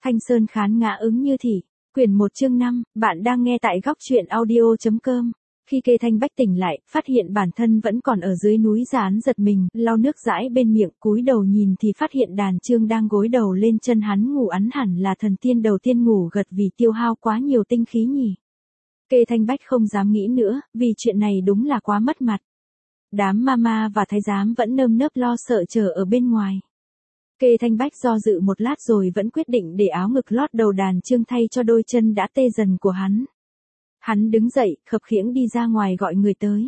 Thanh Sơn khán ngã ứng như thị, quyển 1 chương 5, bạn đang nghe tại góc truyện audio.com. Khi Kê Thanh Bách tỉnh lại, phát hiện bản thân vẫn còn ở dưới núi gián giật mình, lau nước dãi bên miệng, cúi đầu nhìn thì phát hiện Đàn Trương đang gối đầu lên chân hắn ngủ, ắn hẳn là thần tiên đầu tiên ngủ gật vì tiêu hao quá nhiều tinh khí nhỉ. Kê Thanh Bách không dám nghĩ nữa, vì chuyện này đúng là quá mất mặt. Đám mama và thái giám vẫn nơm nớp lo sợ chờ ở bên ngoài. Kê Thanh Bách do dự một lát rồi vẫn quyết định để áo ngực lót đầu Đàn Trương thay cho đôi chân đã tê dần của hắn. Hắn đứng dậy, khập khiễng đi ra ngoài gọi người tới.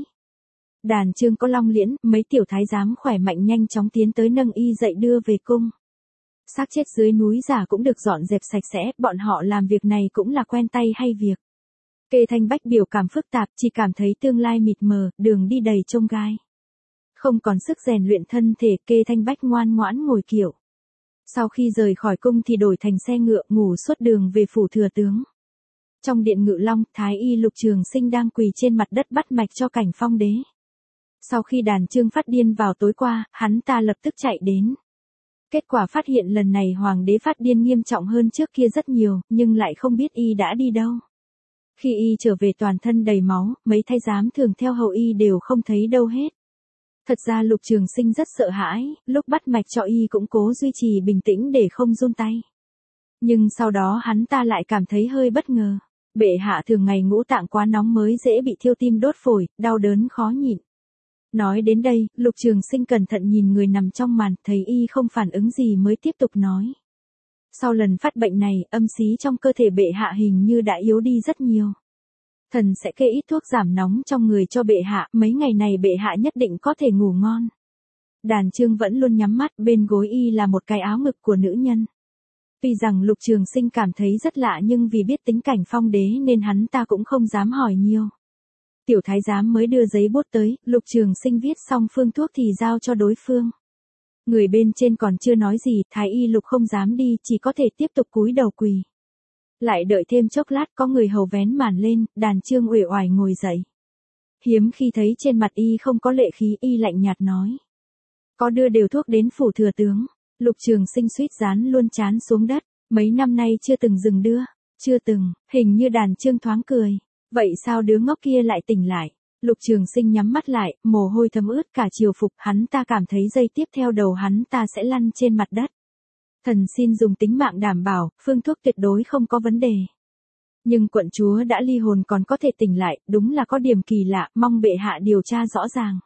Đàn Trương có Long Liễn, mấy tiểu thái giám khỏe mạnh nhanh chóng tiến tới nâng y dậy đưa về cung. Xác chết dưới núi giả cũng được dọn dẹp sạch sẽ, bọn họ làm việc này cũng là quen tay hay việc. Kê Thanh Bách biểu cảm phức tạp, chỉ cảm thấy tương lai mịt mờ, đường đi đầy chông gai. Không còn sức rèn luyện thân thể, Kê Thanh Bách ngoan ngoãn ngồi kiệu. Sau khi rời khỏi cung thì đổi thành xe ngựa ngủ suốt đường về phủ thừa tướng. Trong điện Ngự Long, Thái y Lục Trường Sinh đang quỳ trên mặt đất bắt mạch cho Cảnh Phong đế. Sau khi Đàn Trương phát điên vào tối qua, hắn ta lập tức chạy đến. Kết quả phát hiện lần này hoàng đế phát điên nghiêm trọng hơn trước kia rất nhiều, nhưng lại không biết y đã đi đâu. Khi y trở về toàn thân đầy máu, mấy thái giám thường theo hầu y đều không thấy đâu hết. Thật ra Lục Trường Sinh rất sợ hãi, lúc bắt mạch cho y cũng cố duy trì bình tĩnh để không run tay. Nhưng sau đó hắn ta lại cảm thấy hơi bất ngờ. Bệ hạ thường ngày ngũ tạng quá nóng mới dễ bị thiêu tim đốt phổi, đau đớn khó nhịn. Nói đến đây, Lục Trường Sinh cẩn thận nhìn người nằm trong màn, thấy y không phản ứng gì mới tiếp tục nói. Sau lần phát bệnh này, âm khí trong cơ thể bệ hạ hình như đã yếu đi rất nhiều. Thần sẽ kê ít thuốc giảm nóng trong người cho bệ hạ, mấy ngày này bệ hạ nhất định có thể ngủ ngon. Đàn Trương vẫn luôn nhắm mắt, bên gối y là một cái áo ngực của nữ nhân. Tuy rằng Lục Trường Sinh cảm thấy rất lạ nhưng vì biết tính Cảnh Phong đế nên hắn ta cũng không dám hỏi nhiều. Tiểu thái giám mới đưa giấy bút tới, Lục Trường Sinh viết xong phương thuốc thì giao cho đối phương. Người bên trên còn chưa nói gì, Thái y Lục không dám đi, chỉ có thể tiếp tục cúi đầu quỳ. Lại đợi thêm chốc lát có người hầu vén màn lên, Đàn Trương uể oải ngồi dậy. Hiếm khi thấy trên mặt y không có lệ khí, y lạnh nhạt nói. Có đưa đều thuốc đến phủ thừa tướng. Lục Trường Sinh suýt dán luôn trán xuống đất, mấy năm nay chưa từng dừng đưa, chưa từng, hình như Đàn Trương thoáng cười. Vậy sao đứa ngốc kia lại tỉnh lại? Lục Trường Sinh nhắm mắt lại, mồ hôi thấm ướt cả triều phục, hắn ta cảm thấy giây tiếp theo đầu hắn ta sẽ lăn trên mặt đất. Thần xin dùng tính mạng đảm bảo, phương thuốc tuyệt đối không có vấn đề. Nhưng quận chúa đã ly hồn còn có thể tỉnh lại, đúng là có điểm kỳ lạ, mong bệ hạ điều tra rõ ràng.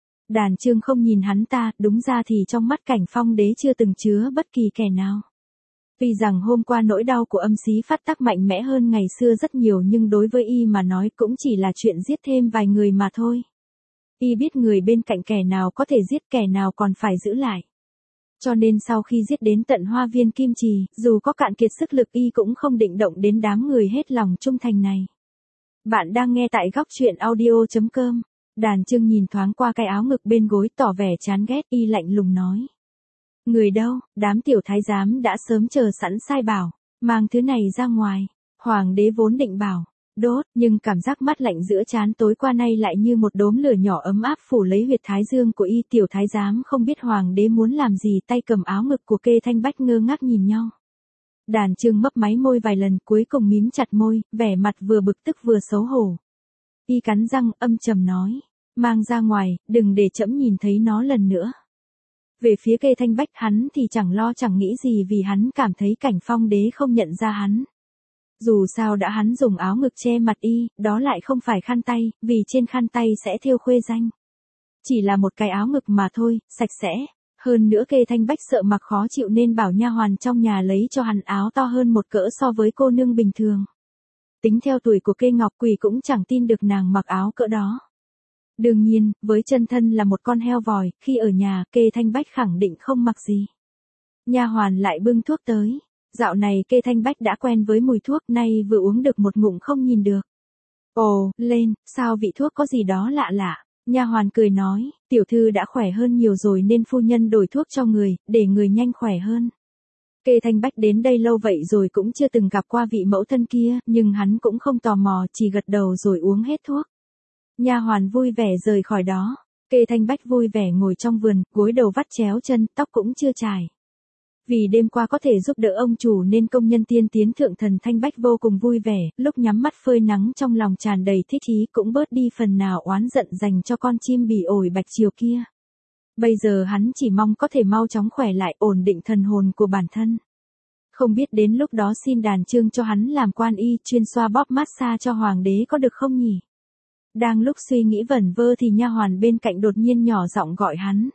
Đàn Trương không nhìn hắn ta, đúng ra thì trong mắt Cảnh Phong đế chưa từng chứa bất kỳ kẻ nào. Tuy rằng hôm qua nỗi đau của âm khí phát tác mạnh mẽ hơn ngày xưa rất nhiều nhưng đối với y mà nói cũng chỉ là chuyện giết thêm vài người mà thôi. Y biết người bên cạnh kẻ nào có thể giết kẻ nào còn phải giữ lại. Cho nên sau khi giết đến tận Hoa Viên Kim Trì, dù có cạn kiệt sức lực y cũng không định động đến đám người hết lòng trung thành này. Bạn đang nghe tại góc truyện audio.com. Đàn Trương nhìn thoáng qua cái áo ngực bên gối tỏ vẻ chán ghét, y lạnh lùng nói. Người đâu? Đám tiểu thái giám đã sớm chờ sẵn sai bảo, mang thứ này ra ngoài. Hoàng đế vốn định bảo, đốt, nhưng cảm giác mát lạnh giữa trán tối qua nay lại như một đốm lửa nhỏ ấm áp phủ lấy huyệt thái dương của y. Tiểu thái giám không biết hoàng đế muốn làm gì, tay cầm áo ngực của Kê Thanh Bách ngơ ngác nhìn nhau. Đàn Trương mấp máy môi vài lần cuối cùng mím chặt môi, vẻ mặt vừa bực tức vừa xấu hổ. Y cắn răng âm trầm nói, mang ra ngoài, đừng để trẫm nhìn thấy nó lần nữa. Về phía Kê Thanh Bách hắn thì chẳng lo chẳng nghĩ gì vì hắn cảm thấy Cảnh Phong đế không nhận ra hắn. Dù sao đã hắn dùng áo ngực che mặt y, đó lại không phải khăn tay, vì trên khăn tay sẽ thêu khuê danh. Chỉ là một cái áo ngực mà thôi, sạch sẽ. Hơn nữa Kê Thanh Bách sợ mặc khó chịu nên bảo nha hoàn trong nhà lấy cho hắn áo to hơn một cỡ so với cô nương bình thường. Tính theo tuổi của Kê Ngọc Quỳ cũng chẳng tin được nàng mặc áo cỡ đó. Đương nhiên, với chân thân là một con heo vòi, khi ở nhà, Kê Thanh Bách khẳng định không mặc gì. Nha hoàn lại bưng thuốc tới. Dạo này Kê Thanh Bách đã quen với mùi thuốc, nay vừa uống được một ngụm không nhìn được. Ồ, lên, sao vị thuốc có gì đó lạ lạ. Nha hoàn cười nói, tiểu thư đã khỏe hơn nhiều rồi nên phu nhân đổi thuốc cho người, để người nhanh khỏe hơn. Kê Thanh Bách đến đây lâu vậy rồi cũng chưa từng gặp qua vị mẫu thân kia, nhưng hắn cũng không tò mò, chỉ gật đầu rồi uống hết thuốc. Nha hoàn vui vẻ rời khỏi đó. Kê Thanh Bách vui vẻ ngồi trong vườn, gối đầu vắt chéo chân, tóc cũng chưa chải. Vì đêm qua có thể giúp đỡ ông chủ nên công nhân tiên tiến thượng thần Thanh Bách vô cùng vui vẻ, lúc nhắm mắt phơi nắng trong lòng tràn đầy thích ý cũng bớt đi phần nào oán giận dành cho con chim bỉ ổi Bạch Triều kia. Bây giờ hắn chỉ mong có thể mau chóng khỏe lại, ổn định thần hồn của bản thân. Không biết đến lúc đó xin đàn chương cho hắn làm quan y chuyên xoa bóp massage cho hoàng đế có được không nhỉ? Đang lúc suy nghĩ vẩn vơ thì nha hoàn bên cạnh đột nhiên nhỏ giọng gọi hắn.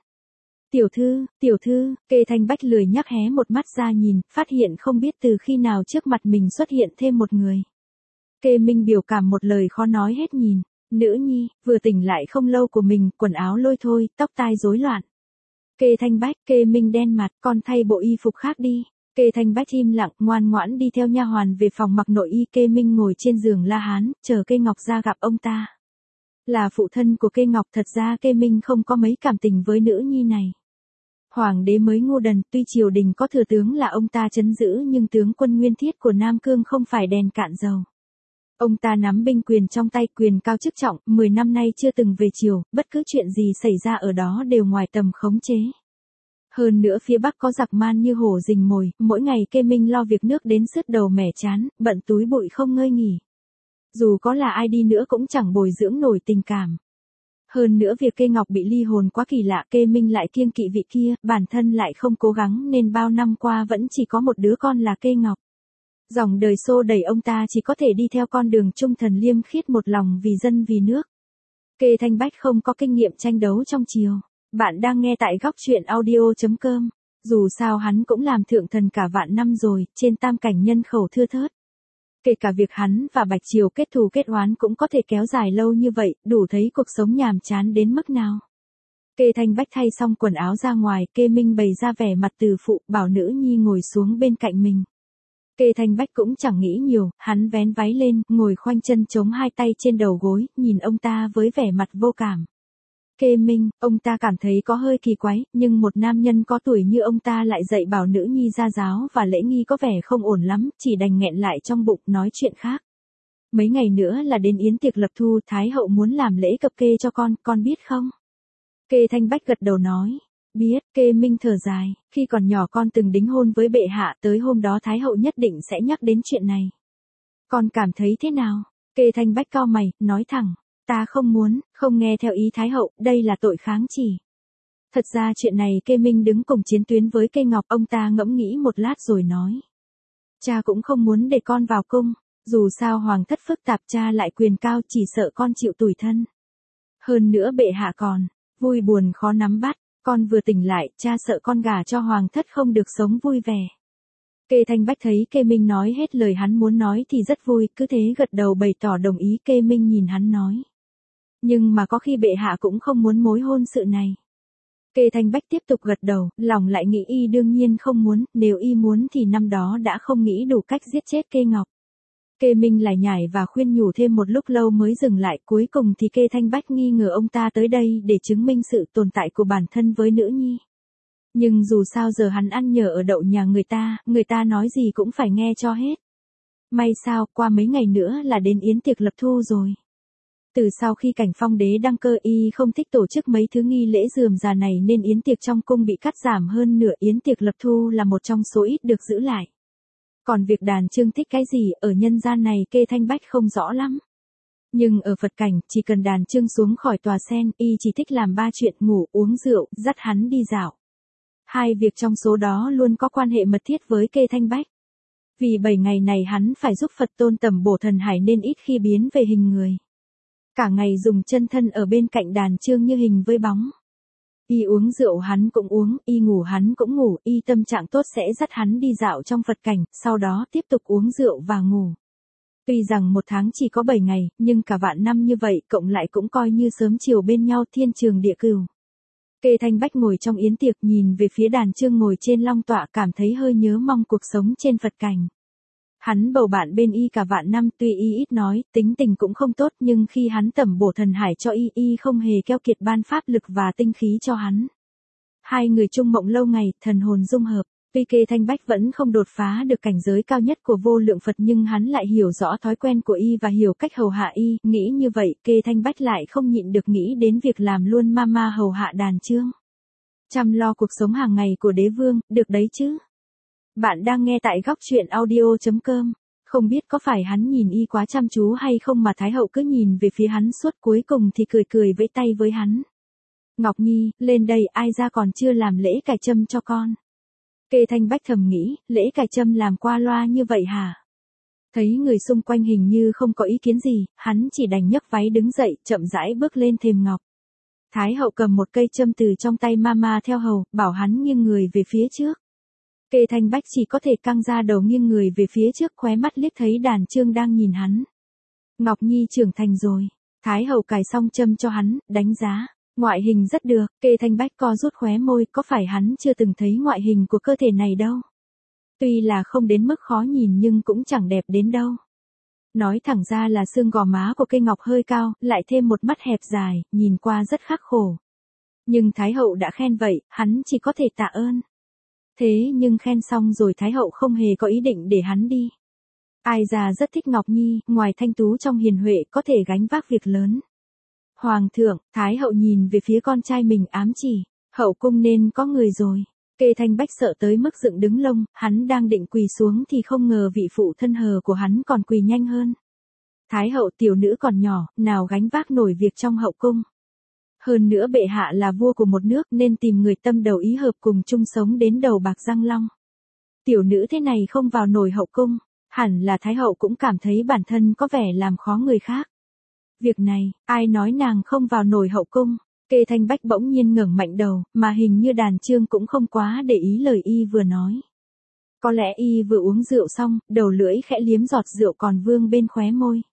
Tiểu thư, Kê Thanh Bách lười nhắc hé một mắt ra nhìn, phát hiện không biết từ khi nào trước mặt mình xuất hiện thêm một người. Kê Minh biểu cảm một lời khó nói hết nhìn, nữ nhi, vừa tỉnh lại không lâu của mình, quần áo lôi thôi, tóc tai rối loạn. Kê Thanh Bách, Kê Minh đen mặt, con thay bộ y phục khác đi. Kê Thanh Bách im lặng, ngoan ngoãn đi theo nha hoàn về phòng mặc nội y. Kê Minh ngồi trên giường la hán, chờ Kê Ngọc ra gặp ông ta. Là phụ thân của Kê Ngọc, thật ra Kê Minh không có mấy cảm tình với nữ nhi này. Hoàng đế mới ngu đần, tuy triều đình có thừa tướng là ông ta trấn giữ nhưng tướng quân nguyên thiết của Nam Cương không phải đèn cạn dầu. Ông ta nắm binh quyền trong tay, quyền cao chức trọng, 10 năm nay chưa từng về triều, bất cứ chuyện gì xảy ra ở đó đều ngoài tầm khống chế. Hơn nữa phía Bắc có giặc man như hổ rình mồi, mỗi ngày Kê Minh lo việc nước đến sứt đầu mẻ chán, bận túi bụi không ngơi nghỉ. Dù có là ai đi nữa cũng chẳng bồi dưỡng nổi tình cảm. Hơn nữa việc Kê Ngọc bị ly hồn quá kỳ lạ, Kê Minh lại kiêng kỵ vị kia, bản thân lại không cố gắng nên bao năm qua vẫn chỉ có một đứa con là Kê Ngọc. Dòng đời xô đẩy ông ta chỉ có thể đi theo con đường trung thần liêm khiết một lòng vì dân vì nước. Kê Thanh Bách không có kinh nghiệm tranh đấu trong triều. Bạn đang nghe tại góc truyện audio.com. Dù sao hắn cũng làm thượng thần cả vạn năm rồi, trên tam cảnh nhân khẩu thưa thớt. Kể cả việc hắn và Bạch Triều kết thù kết oán cũng có thể kéo dài lâu như vậy, đủ thấy cuộc sống nhàm chán đến mức nào. Kê Thanh Bách thay xong quần áo ra ngoài, Kê Minh bày ra vẻ mặt từ phụ, bảo nữ nhi ngồi xuống bên cạnh mình. Kê Thanh Bách cũng chẳng nghĩ nhiều, hắn vén váy lên, ngồi khoanh chân chống hai tay trên đầu gối, nhìn ông ta với vẻ mặt vô cảm. Kê Minh, ông ta cảm thấy có hơi kỳ quái, nhưng một nam nhân có tuổi như ông ta lại dạy bảo nữ nhi gia giáo và lễ nghi có vẻ không ổn lắm, chỉ đành nghẹn lại trong bụng nói chuyện khác. Mấy ngày nữa là đến yến tiệc lập thu, Thái hậu muốn làm lễ cập kê cho con biết không? Kê Thanh Bách gật đầu nói. Biết. Kê Minh thở dài, khi còn nhỏ con từng đính hôn với bệ hạ, tới hôm đó Thái hậu nhất định sẽ nhắc đến chuyện này. Con cảm thấy thế nào? Kê Thanh Bách cau mày, nói thẳng. Ta không muốn, không nghe theo ý Thái hậu, đây là tội kháng chỉ. Thật ra chuyện này Kê Minh đứng cùng chiến tuyến với Kê Ngọc, ông ta ngẫm nghĩ một lát rồi nói. Cha cũng không muốn để con vào cung, dù sao hoàng thất phức tạp, cha lại quyền cao, chỉ sợ con chịu tủi thân. Hơn nữa bệ hạ còn, vui buồn khó nắm bắt, con vừa tỉnh lại, cha sợ con gả cho hoàng thất không được sống vui vẻ. Kê Thanh Bách thấy Kê Minh nói hết lời hắn muốn nói thì rất vui, cứ thế gật đầu bày tỏ đồng ý. Kê Minh nhìn hắn nói. Nhưng mà có khi bệ hạ cũng không muốn mối hôn sự này. Kê Thanh Bách tiếp tục gật đầu, lòng lại nghĩ y đương nhiên không muốn, nếu y muốn thì năm đó đã không nghĩ đủ cách giết chết Kê Ngọc. Kê Minh lại nhảy và khuyên nhủ thêm một lúc lâu mới dừng lại, cuối cùng thì Kê Thanh Bách nghi ngờ ông ta tới đây để chứng minh sự tồn tại của bản thân với nữ nhi. Nhưng dù sao giờ hắn ăn nhờ ở đậu nhà người ta nói gì cũng phải nghe cho hết. May sao, qua mấy ngày nữa là đến yến tiệc lập thu rồi. Từ sau khi Cảnh Phong đế đăng cơ, y không thích tổ chức mấy thứ nghi lễ rườm rà này nên yến tiệc trong cung bị cắt giảm hơn nửa. Yến tiệc lập thu là một trong số ít được giữ lại. Còn việc đàn chương thích cái gì ở nhân gian này Kê Thanh Bách không rõ lắm. Nhưng ở Phật cảnh, chỉ cần đàn chương xuống khỏi tòa sen, y chỉ thích làm 3 chuyện: ngủ, uống rượu, dắt hắn đi dạo. 2 việc trong số đó luôn có quan hệ mật thiết với Kê Thanh Bách. Vì 7 ngày này hắn phải giúp Phật tôn tẩm bổ thần hải nên ít khi biến về hình người. Cả ngày dùng chân thân ở bên cạnh đàn chương như hình với bóng. Y uống rượu hắn cũng uống, y ngủ hắn cũng ngủ, y tâm trạng tốt sẽ dắt hắn đi dạo trong Phật cảnh, sau đó tiếp tục uống rượu và ngủ. Tuy rằng 1 tháng chỉ có 7 ngày, nhưng cả vạn năm như vậy cộng lại cũng coi như sớm chiều bên nhau, thiên trường địa cửu. Kê Thanh Bách ngồi trong yến tiệc nhìn về phía đàn chương ngồi trên long tọa, cảm thấy hơi nhớ mong cuộc sống trên Phật cảnh. Hắn bầu bạn bên y cả vạn năm, tuy y ít nói, tính tình cũng không tốt, nhưng khi hắn tẩm bổ thần hải cho y không hề keo kiệt ban pháp lực và tinh khí cho hắn. 2 người chung mộng lâu ngày, thần hồn dung hợp. Tuy Kê Thanh Bách vẫn không đột phá được cảnh giới cao nhất của vô lượng Phật nhưng hắn lại hiểu rõ thói quen của y và hiểu cách hầu hạ y. Nghĩ như vậy, Kê Thanh Bách lại không nhịn được nghĩ đến việc làm luôn mama hầu hạ đàn chương. Chăm lo cuộc sống hàng ngày của đế vương, được đấy chứ. Bạn đang nghe tại góc chuyện audio.com. Không biết có phải hắn nhìn y quá chăm chú hay không mà Thái hậu cứ nhìn về phía hắn suốt, cuối cùng thì cười cười vẫy tay với hắn. Ngọc Nhi, lên đây, ai ra còn chưa làm lễ cài trâm cho con. Kê Thanh Bách thầm nghĩ, lễ cài trâm làm qua loa như vậy hả? Thấy người xung quanh hình như không có ý kiến gì, hắn chỉ đành nhấc váy đứng dậy, chậm rãi bước lên thềm ngọc. Thái hậu cầm một cây trâm từ trong tay mama theo hầu, bảo hắn nghiêng người về phía trước. Kê Thanh Bách chỉ có thể căng ra đầu nghiêng người về phía trước, khóe mắt liếc thấy Đàn Chương đang nhìn hắn. Ngọc Nhi trưởng thành rồi. Thái hậu cài xong trâm cho hắn, đánh giá. Ngoại hình rất được. Kê Thanh Bách co rút khóe môi, có phải hắn chưa từng thấy ngoại hình của cơ thể này đâu. Tuy là không đến mức khó nhìn nhưng cũng chẳng đẹp đến đâu. Nói thẳng ra là xương gò má của cây ngọc hơi cao, lại thêm một mắt hẹp dài, nhìn qua rất khắc khổ. Nhưng Thái hậu đã khen vậy, hắn chỉ có thể tạ ơn. Thế nhưng khen xong rồi Thái hậu không hề có ý định để hắn đi. Ai già rất thích Ngọc Nhi, ngoài thanh tú trong hiền huệ có thể gánh vác việc lớn. Hoàng thượng, Thái hậu nhìn về phía con trai mình ám chỉ, hậu cung nên có người rồi. Kê Thanh Bách sợ tới mức dựng đứng lông, hắn đang định quỳ xuống thì không ngờ vị phụ thân hờ của hắn còn quỳ nhanh hơn. Thái hậu, tiểu nữ còn nhỏ, nào gánh vác nổi việc trong hậu cung. Hơn nữa bệ hạ là vua của một nước nên tìm người tâm đầu ý hợp cùng chung sống đến đầu bạc răng long. Tiểu nữ thế này không vào nổi hậu cung, hẳn là Thái hậu cũng cảm thấy bản thân có vẻ làm khó người khác. Việc này, ai nói nàng không vào nổi hậu cung? Kê Thanh Bách bỗng nhiên ngẩng mạnh đầu, mà hình như Đàn Chương cũng không quá để ý lời y vừa nói. Có lẽ y vừa uống rượu xong, đầu lưỡi khẽ liếm giọt rượu còn vương bên khóe môi.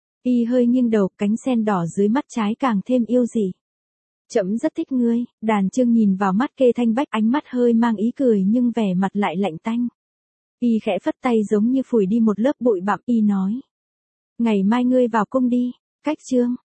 Y hơi nghiêng đầu, cánh sen đỏ dưới mắt trái càng thêm yêu dị. Trẫm rất thích ngươi. Đàn Chương nhìn vào mắt Kê Thanh Bách, ánh mắt hơi mang ý cười nhưng vẻ mặt lại lạnh tanh. Y khẽ phất tay giống như phủi đi một lớp bụi bặm, y nói. Ngày mai ngươi vào cung đi. Cách Chương.